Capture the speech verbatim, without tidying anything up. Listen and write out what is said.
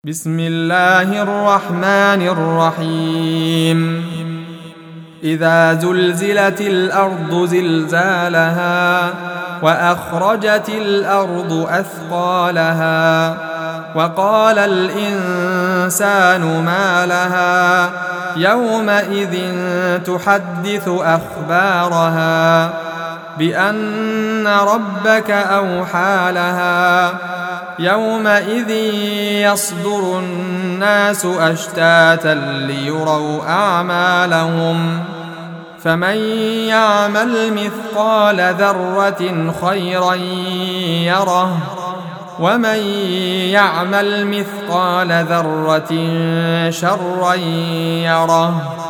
بسم الله الرحمن الرحيم إذا زلزلت الأرض زلزالها وأخرجت الأرض أثقالها وقال الإنسان ما لها يومئذ تحدث أخبارها بأن ربك أوحى لها يومئذ يصدر الناس أشتاتا ليروا أعمالهم فمن يعمل مثقال ذرة خيرا يره ومن يعمل مثقال ذرة شرا يره